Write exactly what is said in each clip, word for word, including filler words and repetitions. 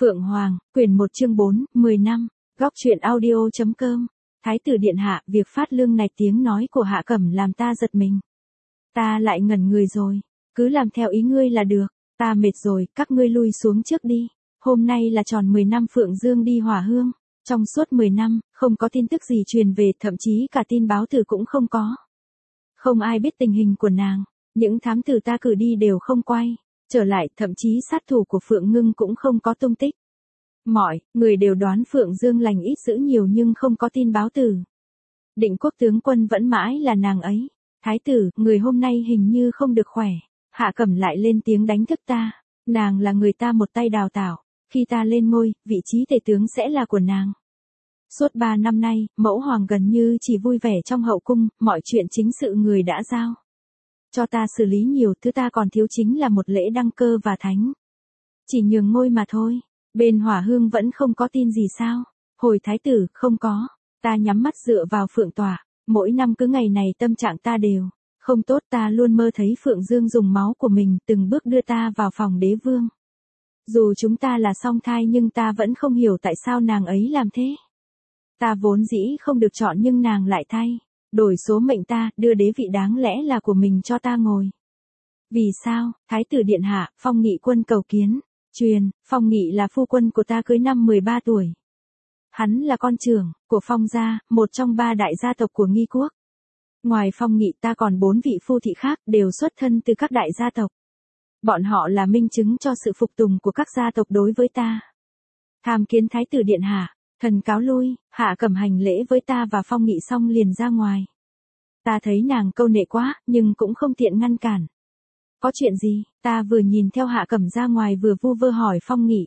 Phượng Hoàng, quyển một chương bốn, mười năm, góc truyện audio.com. Thái tử điện hạ, việc phát lương này tiếng nói của Hạ Cẩm làm ta giật mình. Ta lại ngẩn người rồi, cứ làm theo ý ngươi là được, ta mệt rồi, các ngươi lui xuống trước đi. Hôm nay là tròn mười năm Phượng Dương đi hỏa hương, trong suốt mười năm, không có tin tức gì truyền về, thậm chí cả tin báo tử cũng không có. Không ai biết tình hình của nàng, những thám tử ta cử đi đều không quay trở lại, thậm chí sát thủ của Phượng Ngưng cũng không có tung tích. Mọi người đều đoán Phượng Dương lành ít dữ nhiều nhưng không có tin báo tử. Định Quốc tướng quân vẫn mãi là nàng ấy. Thái tử, người hôm nay hình như không được khỏe. Hạ Cẩm lại lên tiếng đánh thức ta. Nàng là người ta một tay đào tạo. Khi ta lên ngôi, vị trí tể tướng sẽ là của nàng. Suốt ba năm nay, mẫu hoàng gần như chỉ vui vẻ trong hậu cung, mọi chuyện chính sự người đã giao cho ta xử lý nhiều, thứ ta còn thiếu chính là một lễ đăng cơ và thánh chỉ nhường ngôi mà thôi. Bên hỏa hương vẫn không có tin gì sao? Hồi thái tử, không có. Ta nhắm mắt dựa vào Phượng tỏa. Mỗi năm cứ ngày này tâm trạng ta đều không tốt, ta luôn mơ thấy Phượng Dương dùng máu của mình từng bước đưa ta vào phòng đế vương. Dù chúng ta là song thai nhưng ta vẫn không hiểu tại sao nàng ấy làm thế. Ta vốn dĩ không được chọn nhưng nàng lại thay đổi số mệnh ta, đưa đế vị đáng lẽ là của mình cho ta ngồi. Vì sao? Thái tử điện hạ, Phong Nghị quân cầu kiến. Truyền, Phong Nghị là phu quân của ta cưới năm mười ba tuổi. Hắn là con trưởng của Phong gia, một trong ba đại gia tộc của Nghi quốc. Ngoài Phong Nghị ta còn bốn vị phu thị khác đều xuất thân từ các đại gia tộc. Bọn họ là minh chứng cho sự phục tùng của các gia tộc đối với ta. Tham kiến Thái tử điện hạ, thần cáo lui. Hạ Cẩm hành lễ với ta và Phong Nghị xong liền ra ngoài. Ta thấy nàng câu nệ quá, nhưng cũng không tiện ngăn cản. Có chuyện gì? Ta vừa nhìn theo Hạ Cẩm ra ngoài vừa vu vơ hỏi Phong Nghị.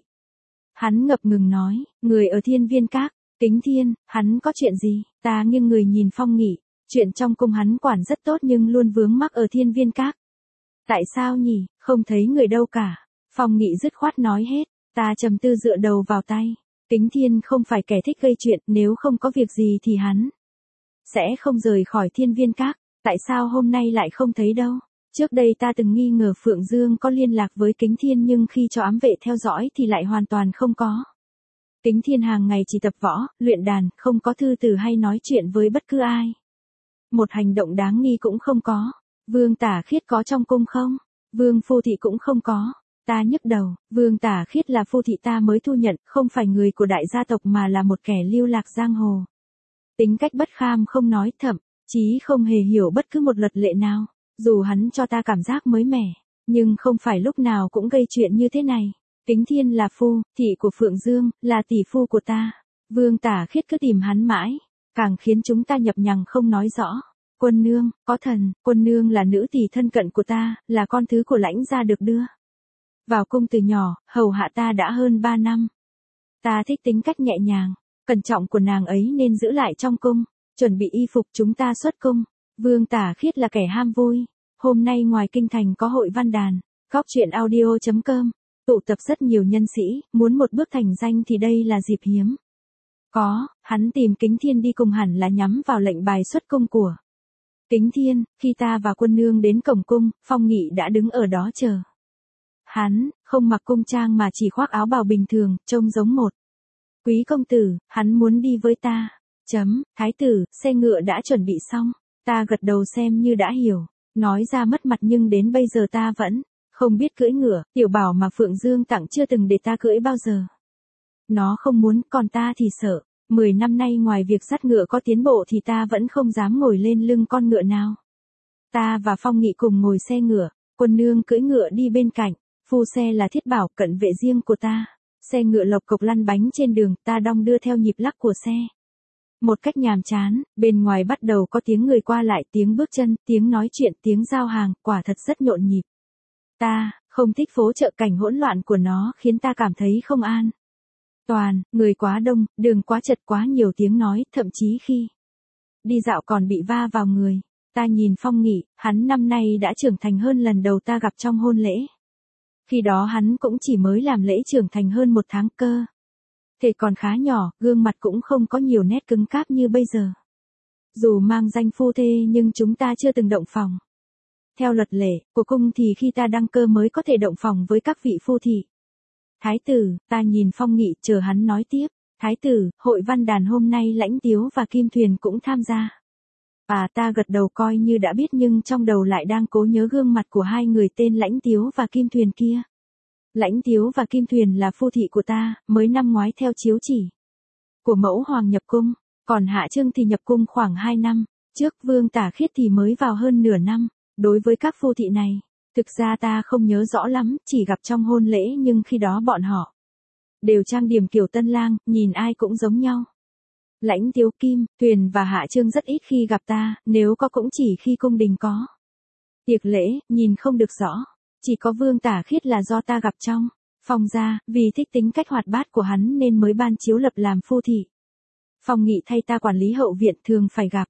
Hắn ngập ngừng nói, người ở Thiên Viên Các, Kính Thiên, hắn có chuyện gì? Ta nghiêng người nhìn Phong Nghị, chuyện trong cung hắn quản rất tốt nhưng luôn vướng mắc ở Thiên Viên Các. Tại sao nhỉ? Không thấy người đâu cả. Phong Nghị dứt khoát nói hết. Ta trầm tư dựa đầu vào tay. Kính Thiên không phải kẻ thích gây chuyện, nếu không có việc gì thì hắn sẽ không rời khỏi Thiên Viên Các. Tại sao hôm nay lại không thấy đâu? Trước đây ta từng nghi ngờ Phượng Dương có liên lạc với Kính Thiên nhưng khi cho ám vệ theo dõi thì lại hoàn toàn không có. Kính Thiên hàng ngày chỉ tập võ, luyện đàn, không có thư từ hay nói chuyện với bất cứ ai. Một hành động đáng nghi cũng không có. Vương Tả Khiết có trong cung không? Vương Phu Thị cũng không có. Ta nhức đầu, Vương Tả Khiết là phu thị ta mới thu nhận, không phải người của đại gia tộc mà là một kẻ lưu lạc giang hồ. Tính cách bất kham không nói, thậm chí không hề hiểu bất cứ một luật lệ nào. Dù hắn cho ta cảm giác mới mẻ, nhưng không phải lúc nào cũng gây chuyện như thế này. Kính Thiên là phu thị của Phượng Dương, là tỷ phu của ta. Vương Tả Khiết cứ tìm hắn mãi, càng khiến chúng ta nhập nhằng không nói rõ. Quân nương, có thần, quân nương là nữ tỷ thân cận của ta, là con thứ của lãnh gia được đưa vào cung từ nhỏ, hầu hạ ta đã hơn ba năm. Ta thích tính cách nhẹ nhàng, cẩn trọng của nàng ấy nên giữ lại trong cung, chuẩn bị y phục chúng ta xuất cung. Vương Tả Khiết là kẻ ham vui. Hôm nay ngoài kinh thành có hội văn đàn, góc truyện audio.com, tụ tập rất nhiều nhân sĩ, muốn một bước thành danh thì đây là dịp hiếm. Có, hắn tìm Kính Thiên đi cùng hẳn là nhắm vào lệnh bài xuất cung của Kính Thiên. Khi ta và quân nương đến cổng cung, Phong Nghị đã đứng ở đó chờ. Hắn không mặc cung trang mà chỉ khoác áo bào bình thường, trông giống một quý công tử. Hắn muốn đi với ta. Chấm, thái tử, xe ngựa đã chuẩn bị xong. Ta gật đầu xem như đã hiểu. Nói ra mất mặt nhưng đến bây giờ ta vẫn không biết cưỡi ngựa. Tiểu Bảo mà Phượng Dương tặng chưa từng để ta cưỡi bao giờ. Nó không muốn, còn ta thì sợ. Mười năm nay ngoài việc dắt ngựa có tiến bộ thì ta vẫn không dám ngồi lên lưng con ngựa nào. Ta và Phong Nghị cùng ngồi xe ngựa, quân nương cưỡi ngựa đi bên cạnh. Phu xe là Thiết Bảo, cận vệ riêng của ta. Xe ngựa lộc cộc lăn bánh trên đường, ta đong đưa theo nhịp lắc của xe. Một cách nhàm chán, bên ngoài bắt đầu có tiếng người qua lại, tiếng bước chân, tiếng nói chuyện, tiếng giao hàng, quả thật rất nhộn nhịp. Ta không thích phố chợ, cảnh hỗn loạn của nó khiến ta cảm thấy không an toàn, người quá đông, đường quá chật, quá nhiều tiếng nói, thậm chí khi đi dạo còn bị va vào người. Ta nhìn Phong Nghị, hắn năm nay đã trưởng thành hơn lần đầu ta gặp trong hôn lễ. Khi đó hắn cũng chỉ mới làm lễ trưởng thành hơn một tháng cơ. Thể còn khá nhỏ, gương mặt cũng không có nhiều nét cứng cáp như bây giờ. Dù mang danh phu thê nhưng chúng ta chưa từng động phòng. Theo luật lệ của cung thì khi ta đăng cơ mới có thể động phòng với các vị phu thị. Thái tử, ta nhìn Phong Nghị chờ hắn nói tiếp. Thái tử, hội văn đàn hôm nay Lãnh Tiếu và Kim Thuyền cũng tham gia. À ta gật đầu coi như đã biết nhưng trong đầu lại đang cố nhớ gương mặt của hai người tên Lãnh Tiếu và Kim Thuyền kia. Lãnh Tiếu và Kim Thuyền là phu thị của ta, mới năm ngoái theo chiếu chỉ của mẫu hoàng nhập cung, còn Hạ Trương thì nhập cung khoảng hai năm, trước Vương Tả Khiết thì mới vào hơn nửa năm. Đối với các phu thị này, thực ra ta không nhớ rõ lắm, chỉ gặp trong hôn lễ nhưng khi đó bọn họ đều trang điểm kiểu tân lang, nhìn ai cũng giống nhau. Lãnh Tiếu, Kim Thuyền và Hạ Trương rất ít khi gặp ta, nếu có cũng chỉ khi cung đình có tiệc lễ, nhìn không được rõ. Chỉ có Vương Tả Khiết là do ta gặp trong Phong gia, vì thích tính cách hoạt bát của hắn nên mới ban chiếu lập làm phu thị. Phong Nghị thay ta quản lý hậu viện thường phải gặp.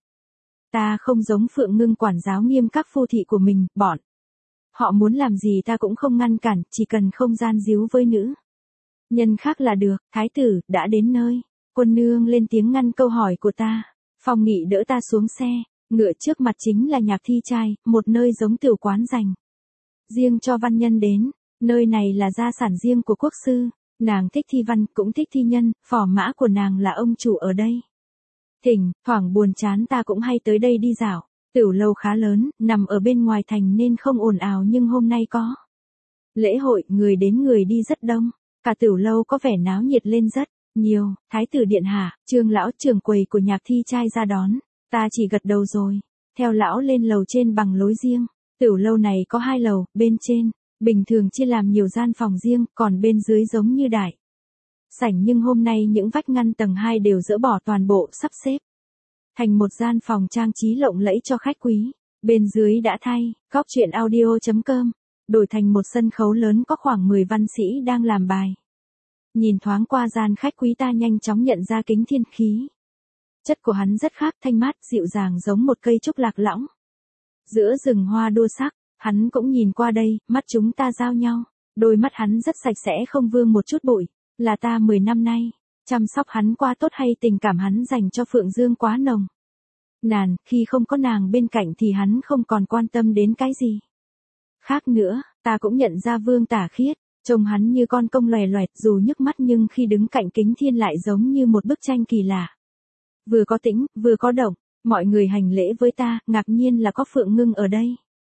Ta không giống Phượng Ngưng quản giáo nghiêm các phu thị của mình, bọn họ muốn làm gì ta cũng không ngăn cản, chỉ cần không gian díu với nữ nhân khác là được. Thái tử, đã đến nơi. Quân nương lên tiếng ngăn câu hỏi của ta. Phong Nghị đỡ ta xuống xe, ngựa trước mặt chính là nhạc thi trai, một nơi giống tiểu quán dành riêng cho văn nhân đến. Nơi này là gia sản riêng của quốc sư, nàng thích thi văn cũng thích thi nhân, phò mã của nàng là ông chủ ở đây. Thỉnh thoảng buồn chán ta cũng hay tới đây đi dạo. Tiểu lâu khá lớn, nằm ở bên ngoài thành nên không ồn ào nhưng hôm nay có lễ hội, người đến người đi rất đông. Cả tiểu lâu có vẻ náo nhiệt lên rất nhiều. Thái tử điện hạ, Trương lão trưởng quầy của nhạc thi trai ra đón. Ta chỉ gật đầu rồi, theo lão lên lầu trên bằng lối riêng. Tiểu lâu này có hai lầu, bên trên bình thường chia làm nhiều gian phòng riêng, còn bên dưới giống như đại sảnh nhưng hôm nay những vách ngăn tầng hai đều dỡ bỏ toàn bộ, sắp xếp thành một gian phòng trang trí lộng lẫy cho khách quý. Bên dưới đã thay góc truyện audio chấm com đổi thành một sân khấu lớn có khoảng mười văn sĩ đang làm bài. Nhìn thoáng qua gian khách quý ta nhanh chóng nhận ra Kính Thiên khí chất của hắn rất khác, thanh mát dịu dàng giống một cây trúc lạc lõng giữa rừng hoa đua sắc. Hắn cũng nhìn qua đây, mắt chúng ta giao nhau. Đôi mắt hắn rất sạch sẽ không vương một chút bụi. Là ta mười năm nay chăm sóc hắn quá tốt hay tình cảm hắn dành cho Phượng Dương quá nồng nàn, khi không có nàng bên cạnh thì hắn không còn quan tâm đến cái gì khác nữa. Ta cũng nhận ra Vương Tả Khiết, trông hắn như con công loè loẹt dù nhức mắt nhưng khi đứng cạnh Kính Thiên lại giống như một bức tranh kỳ lạ. Vừa có tĩnh, vừa có động. Mọi người hành lễ với ta, ngạc nhiên là có Phượng Ngưng ở đây.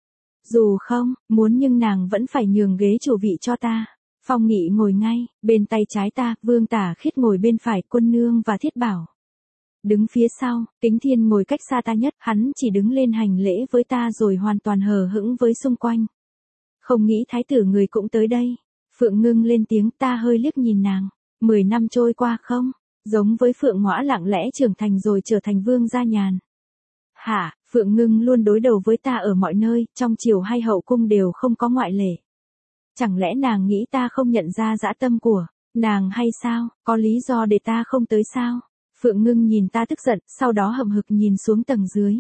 Dù không muốn nhưng nàng vẫn phải nhường ghế chủ vị cho ta. Phong Nghị ngồi ngay bên tay trái ta, Vương Tả Khiết ngồi bên phải, Quân nương và Thiết Bảo đứng phía sau. Kính Thiên ngồi cách xa ta nhất, hắn chỉ đứng lên hành lễ với ta rồi hoàn toàn hờ hững với xung quanh. Không nghĩ thái tử người cũng tới đây. Phượng Ngưng lên tiếng, ta hơi liếc nhìn nàng. Mười năm trôi qua không giống với Phượng Ngõa lặng lẽ trưởng thành rồi trở thành vương gia nhàn hạ. Phượng Ngưng luôn đối đầu với ta ở mọi nơi, trong triều hay hậu cung đều không có ngoại lệ. Chẳng lẽ nàng nghĩ ta không nhận ra dã tâm của nàng hay sao? Có lý do để ta không tới sao? Phượng Ngưng nhìn ta tức giận, sau đó hậm hực nhìn xuống tầng dưới.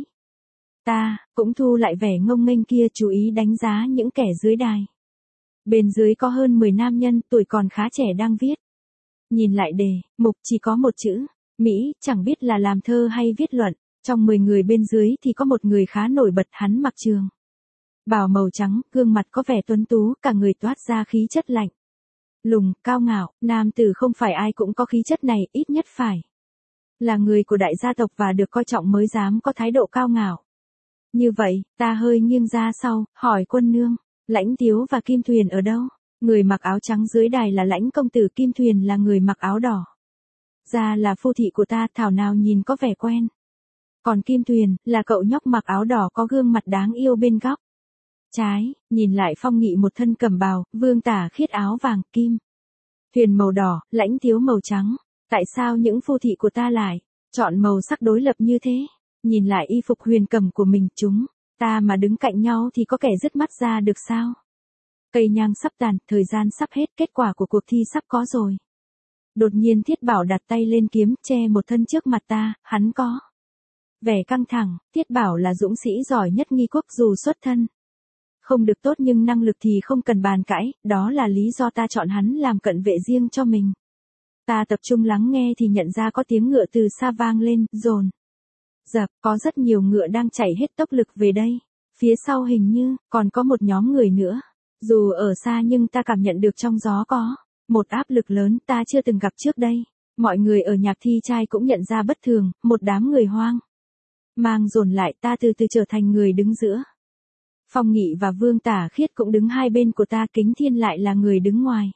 Ta cũng thu lại vẻ ngông nghênh kia, chú ý đánh giá những kẻ dưới đài. Bên dưới có hơn mười nam nhân, tuổi còn khá trẻ đang viết. Nhìn lại đề mục chỉ có một chữ Mỹ, chẳng biết là làm thơ hay viết luận. Trong mười người bên dưới thì có một người khá nổi bật, hắn mặc trường bào màu trắng, gương mặt có vẻ tuấn tú, cả người toát ra khí chất lạnh lùng, cao ngạo. Nam tử không phải ai cũng có khí chất này, ít nhất phải là người của đại gia tộc và được coi trọng mới dám có thái độ cao ngạo như vậy. Ta hơi nghiêng ra sau, hỏi Quân nương, Lãnh Tiếu và Kim Thuyền ở đâu? Người mặc áo trắng dưới đài là Lãnh công tử, Kim Thuyền là người mặc áo đỏ ra là phu thị của ta, thảo nào nhìn có vẻ quen. Còn Kim Thuyền là cậu nhóc mặc áo đỏ có gương mặt đáng yêu bên góc trái. Nhìn lại Phong Nghị một thân cẩm bào, Vương Tả Khiết áo vàng, Kim Thuyền màu đỏ, Lãnh Tiếu màu trắng. Tại sao những phu thị của ta lại chọn màu sắc đối lập như thế? Nhìn lại y phục huyền cầm của mình, chúng ta mà đứng cạnh nhau thì có kẻ dứt mắt ra được sao? Cây nhang sắp tàn, thời gian sắp hết, kết quả của cuộc thi sắp có rồi. Đột nhiên Thiết Bảo đặt tay lên kiếm, che một thân trước mặt ta, hắn có vẻ căng thẳng. Thiết Bảo là dũng sĩ giỏi nhất nghi quốc, dù xuất thân không được tốt nhưng năng lực thì không cần bàn cãi, đó là lý do ta chọn hắn làm cận vệ riêng cho mình. Ta tập trung lắng nghe thì nhận ra có tiếng ngựa từ xa vang lên, dồn dập, có rất nhiều ngựa đang chạy hết tốc lực về đây. Phía sau hình như còn có một nhóm người nữa. Dù ở xa nhưng ta cảm nhận được trong gió có Một áp lực lớn ta chưa từng gặp trước đây. Mọi người ở nhạc thi trai cũng nhận ra bất thường, một đám người hoang mang dồn lại, ta từ từ trở thành người đứng giữa. Phong Nghị và Vương Tả Khiết cũng đứng hai bên của ta, Kính Thiên lại là người đứng ngoài.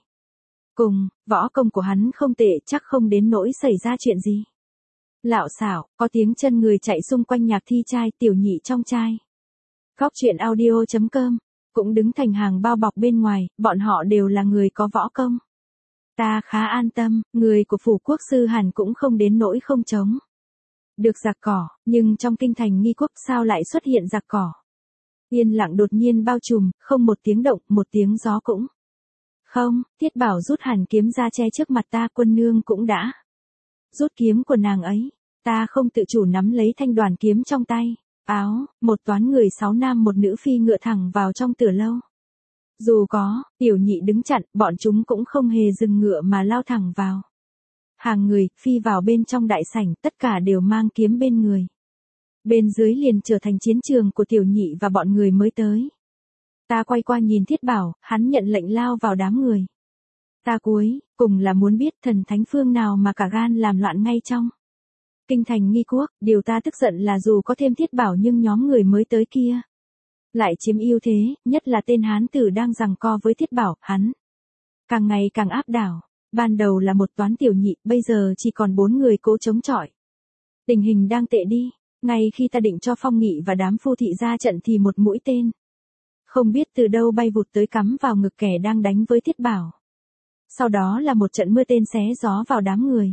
Cùng, võ công của hắn không tệ, chắc không đến nỗi xảy ra chuyện gì. Lạo xảo, có tiếng chân người chạy xung quanh nhạc thi trai, Tiểu Nhị trong trai. Góc truyện audio chấm com cũng đứng thành hàng bao bọc bên ngoài, bọn họ đều là người có võ công. Ta khá an tâm, người của phủ quốc sư hẳn cũng không đến nỗi không chống được giặc cỏ, nhưng trong kinh thành Nghi Quốc sao lại xuất hiện giặc cỏ? Yên lặng đột nhiên bao trùm, không một tiếng động, một tiếng gió cũng không. Thiết Bảo rút hẳn kiếm ra che trước mặt ta, Quân nương cũng đã rút kiếm của nàng ấy. Ta không tự chủ nắm lấy thanh đoàn kiếm trong tay. Áo, một toán người sáu nam một nữ phi ngựa thẳng vào trong Tử lâu. Dù có Tiểu Nhị đứng chặn, bọn chúng cũng không hề dừng ngựa mà lao thẳng vào. Hàng người phi vào bên trong đại sảnh, tất cả đều mang kiếm bên người. Bên dưới liền trở thành chiến trường của Tiểu Nhị và bọn người mới tới. Ta quay qua nhìn Thiết Bảo, hắn nhận lệnh lao vào đám người. Ta cuối cùng là muốn biết thần thánh phương nào mà cả gan làm loạn ngay trong kinh thành Nghi Quốc. Điều ta tức giận là dù có thêm Thiết Bảo nhưng nhóm người mới tới kia lại chiếm ưu thế, nhất là tên hán tử đang giằng co với Thiết Bảo, hắn càng ngày càng áp đảo. Ban đầu là một toán Tiểu Nhị, bây giờ chỉ còn bốn người cố chống chọi. Tình hình đang tệ đi. Ngay khi ta định cho Phong Nghị và đám phu thị ra trận thì một mũi tên không biết từ đâu bay vụt tới cắm vào ngực kẻ đang đánh với Thiết Bảo. Sau đó là một trận mưa tên xé gió vào đám người.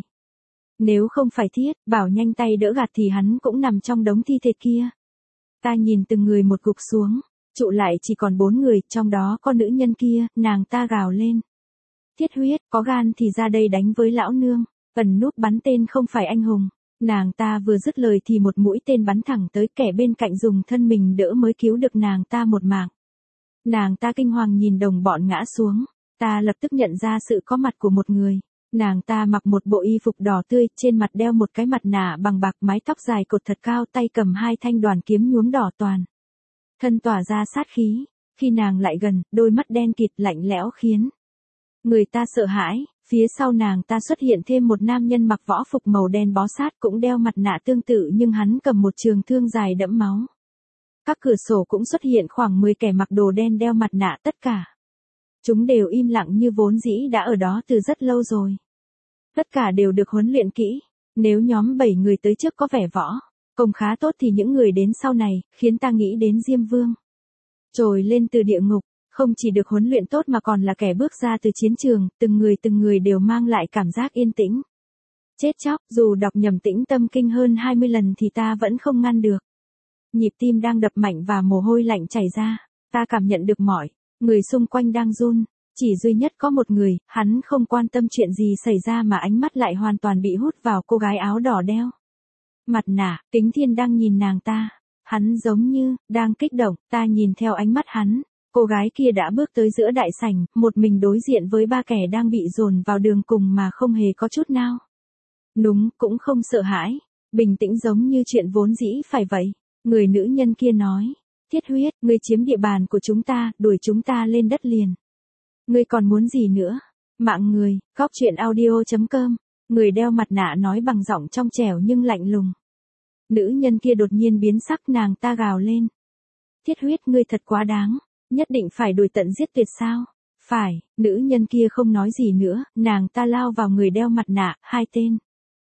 Nếu không phải Thiết Bảo nhanh tay đỡ gạt thì hắn cũng nằm trong đống thi thể kia. Ta nhìn từng người một gục xuống, trụ lại chỉ còn bốn người, trong đó có nữ nhân kia, nàng ta gào lên. Thiết Huyết, có gan thì ra đây đánh với lão nương, ẩn núp bắn tên không phải anh hùng. Nàng ta vừa dứt lời thì một mũi tên bắn thẳng tới, kẻ bên cạnh dùng thân mình đỡ mới cứu được nàng ta một mạng. Nàng ta kinh hoàng nhìn đồng bọn ngã xuống, ta lập tức nhận ra sự có mặt của một người. Nàng ta mặc một bộ y phục đỏ tươi, trên mặt đeo một cái mặt nạ bằng bạc, mái tóc dài cột thật cao, tay cầm hai thanh đoàn kiếm nhuốm đỏ toàn thân tỏa ra sát khí. Khi nàng lại gần, đôi mắt đen kịt lạnh lẽo khiến người ta sợ hãi. Phía sau nàng ta xuất hiện thêm một nam nhân mặc võ phục màu đen bó sát, cũng đeo mặt nạ tương tự nhưng hắn cầm một trường thương dài đẫm máu. Các cửa sổ cũng xuất hiện khoảng mười kẻ mặc đồ đen đeo mặt nạ, tất cả chúng đều im lặng như vốn dĩ đã ở đó từ rất lâu rồi. Tất cả đều được huấn luyện kỹ. Nếu nhóm bảy người tới trước có vẻ võ công khá tốt thì những người đến sau này khiến ta nghĩ đến Diêm Vương trồi lên từ địa ngục. Không chỉ được huấn luyện tốt mà còn là kẻ bước ra từ chiến trường, từng người từng người đều mang lại cảm giác yên tĩnh. Chết chóc, dù đọc nhầm Tĩnh Tâm Kinh hơn hai mươi lần thì ta vẫn không ngăn được. Nhịp tim đang đập mạnh và mồ hôi lạnh chảy ra. Ta cảm nhận được mọi người xung quanh đang run. Chỉ duy nhất có một người, hắn không quan tâm chuyện gì xảy ra mà ánh mắt lại hoàn toàn bị hút vào cô gái áo đỏ đeo mặt nạ. Kính Thiên đang nhìn nàng ta. Hắn giống như đang kích động, ta nhìn theo ánh mắt hắn. Cô gái kia đã bước tới giữa đại sảnh, một mình đối diện với ba kẻ đang bị dồn vào đường cùng mà không hề có chút nào núng, cũng không sợ hãi, bình tĩnh giống như chuyện vốn dĩ phải vậy. Người nữ nhân kia nói, Thiết Huyết, ngươi chiếm địa bàn của chúng ta, đuổi chúng ta lên đất liền. Ngươi còn muốn gì nữa? Mạng người. Góc truyện audio chấm com. Người đeo mặt nạ nói bằng giọng trong trẻo nhưng lạnh lùng. Nữ nhân kia đột nhiên biến sắc, nàng ta gào lên. Thiết Huyết, ngươi thật quá đáng. Nhất định phải đuổi tận giết tuyệt sao? Phải. Nữ nhân kia không nói gì nữa, nàng ta lao vào người đeo mặt nạ, hai tên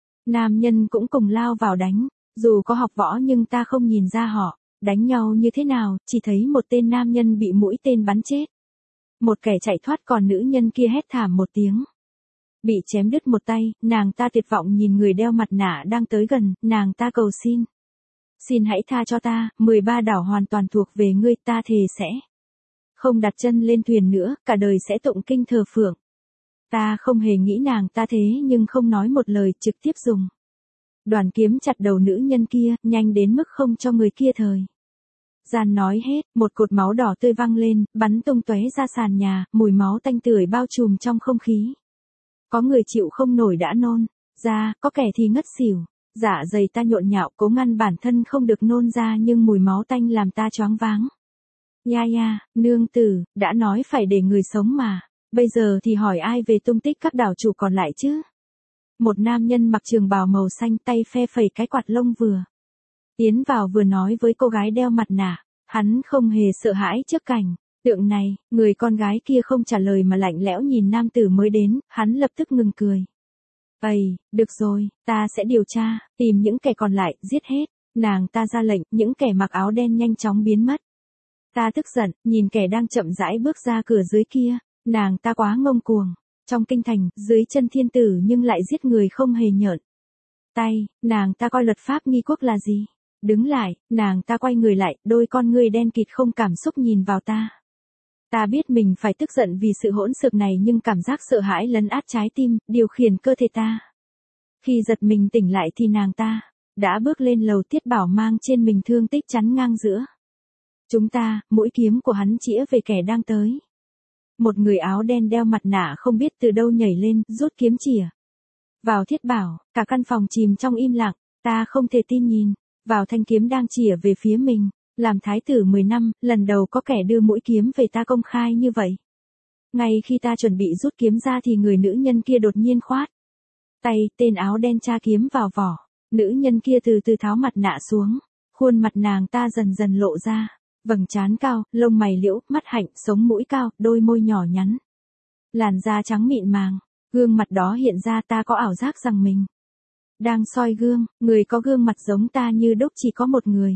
nam nhân cũng cùng lao vào đánh. Dù có học võ nhưng ta không nhìn ra họ đánh nhau như thế nào, chỉ thấy một tên nam nhân bị mũi tên bắn chết. Một kẻ chạy thoát, còn nữ nhân kia hét thảm một tiếng. Bị chém đứt một tay, nàng ta tuyệt vọng nhìn người đeo mặt nạ đang tới gần, nàng ta cầu xin. Xin hãy tha cho ta, mười ba đảo hoàn toàn thuộc về ngươi, ta thề sẽ không đặt chân lên thuyền nữa, cả đời sẽ tụng kinh thờ phượng. Ta không hề nghĩ nàng ta thế nhưng không nói một lời, trực tiếp dùng đoàn kiếm chặt đầu nữ nhân kia, nhanh đến mức không cho người kia thời gian nói hết. Một cột máu đỏ tươi văng lên, bắn tung tóe ra sàn nhà, mùi máu tanh tưởi bao trùm trong không khí. Có người chịu không nổi đã nôn ra, có kẻ thì ngất xỉu. Dạ dày ta nhộn nhạo cố ngăn bản thân không được nôn ra nhưng mùi máu tanh làm ta choáng váng. Ya ya, nương tử, đã nói phải để người sống mà. Bây giờ thì hỏi ai về tung tích các đảo chủ còn lại chứ? Một nam nhân mặc trường bào màu xanh tay phe phẩy cái quạt lông vừa tiến vào vừa nói với cô gái đeo mặt nạ. Hắn không hề sợ hãi trước cảnh tượng này, người con gái kia không trả lời mà lạnh lẽo nhìn nam tử mới đến, hắn lập tức ngừng cười. Ây, được rồi, ta sẽ điều tra, tìm những kẻ còn lại, giết hết. Nàng ta ra lệnh, những kẻ mặc áo đen nhanh chóng biến mất. Ta tức giận, nhìn kẻ đang chậm rãi bước ra cửa dưới kia, nàng ta quá ngông cuồng. Trong kinh thành, dưới chân thiên tử nhưng lại giết người không hề nhợn tay, nàng ta coi luật pháp nghi quốc là gì? Đứng lại, nàng ta quay người lại, đôi con ngươi đen kịt không cảm xúc nhìn vào ta. Ta biết mình phải tức giận vì sự hỗn xược này nhưng cảm giác sợ hãi lấn át trái tim, điều khiển cơ thể ta. Khi giật mình tỉnh lại thì nàng ta đã bước lên lầu. Tiết Bảo mang trên mình thương tích chắn ngang giữa chúng ta, mũi kiếm của hắn chĩa về kẻ đang tới. Một người áo đen đeo mặt nạ không biết từ đâu nhảy lên, rút kiếm chĩa vào Thiết Bảo. Cả căn phòng chìm trong im lặng, ta không thể tin nhìn vào thanh kiếm đang chĩa về phía mình. Làm thái tử mười năm, lần đầu có kẻ đưa mũi kiếm về ta công khai như vậy. Ngay khi ta chuẩn bị rút kiếm ra thì người nữ nhân kia đột nhiên khoát tay, tên áo đen tra kiếm vào vỏ. Nữ nhân kia từ từ tháo mặt nạ xuống, khuôn mặt nàng ta dần dần lộ ra, vầng trán cao, lông mày liễu, mắt hạnh, sống mũi cao, đôi môi nhỏ nhắn, làn da trắng mịn màng. Gương mặt đó hiện ra ta có ảo giác rằng mình đang soi gương, người có gương mặt giống ta như đúc chỉ có một người.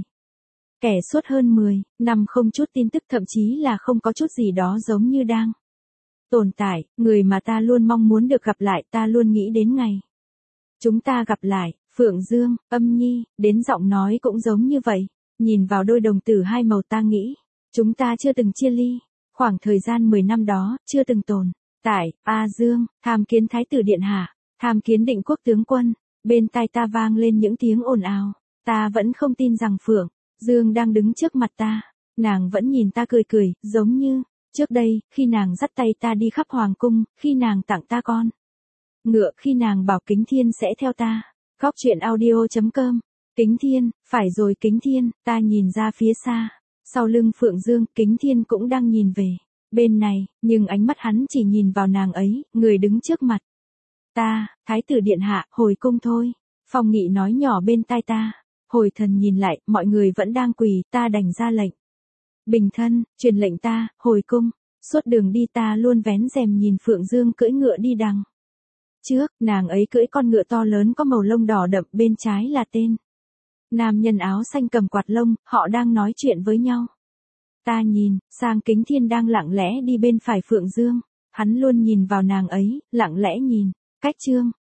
Kẻ suốt hơn mười năm không chút tin tức, thậm chí là không có chút gì đó giống như đang tồn tại, người mà ta luôn mong muốn được gặp lại, ta luôn nghĩ đến ngày chúng ta gặp lại. Phượng Dương, Âm Nhi, đến giọng nói cũng giống như vậy. Nhìn vào đôi đồng tử hai màu ta nghĩ, chúng ta chưa từng chia ly. Khoảng thời gian mười năm đó, chưa từng tồn tại. A Dương, tham kiến Thái tử Điện Hạ, tham kiến Định Quốc tướng quân. Bên tai ta vang lên những tiếng ồn ào. Ta vẫn không tin rằng Phượng Dương đang đứng trước mặt ta. Nàng vẫn nhìn ta cười cười, giống như trước đây, khi nàng dắt tay ta đi khắp hoàng cung, khi nàng tặng ta con ngựa, khi nàng bảo Kính Thiên sẽ theo ta. Góc truyện audio chấm com. Kính Thiên, phải rồi Kính Thiên, ta nhìn ra phía xa. Sau lưng Phượng Dương, Kính Thiên cũng đang nhìn về bên này, nhưng ánh mắt hắn chỉ nhìn vào nàng ấy, người đứng trước mặt ta. Thái tử Điện Hạ, hồi cung thôi. Phong Nghị nói nhỏ bên tai ta. Hồi thần nhìn lại, mọi người vẫn đang quỳ, ta đành ra lệnh. Bình thân, truyền lệnh ta, hồi cung. Suốt đường đi ta luôn vén rèm nhìn Phượng Dương cưỡi ngựa đi đằng trước, nàng ấy cưỡi con ngựa to lớn có màu lông đỏ đậm, bên trái là tên nam nhân áo xanh cầm quạt lông, họ đang nói chuyện với nhau. Ta nhìn sang Kính Thiên đang lặng lẽ đi bên phải Phượng Dương, hắn luôn nhìn vào nàng ấy, lặng lẽ nhìn cách Trương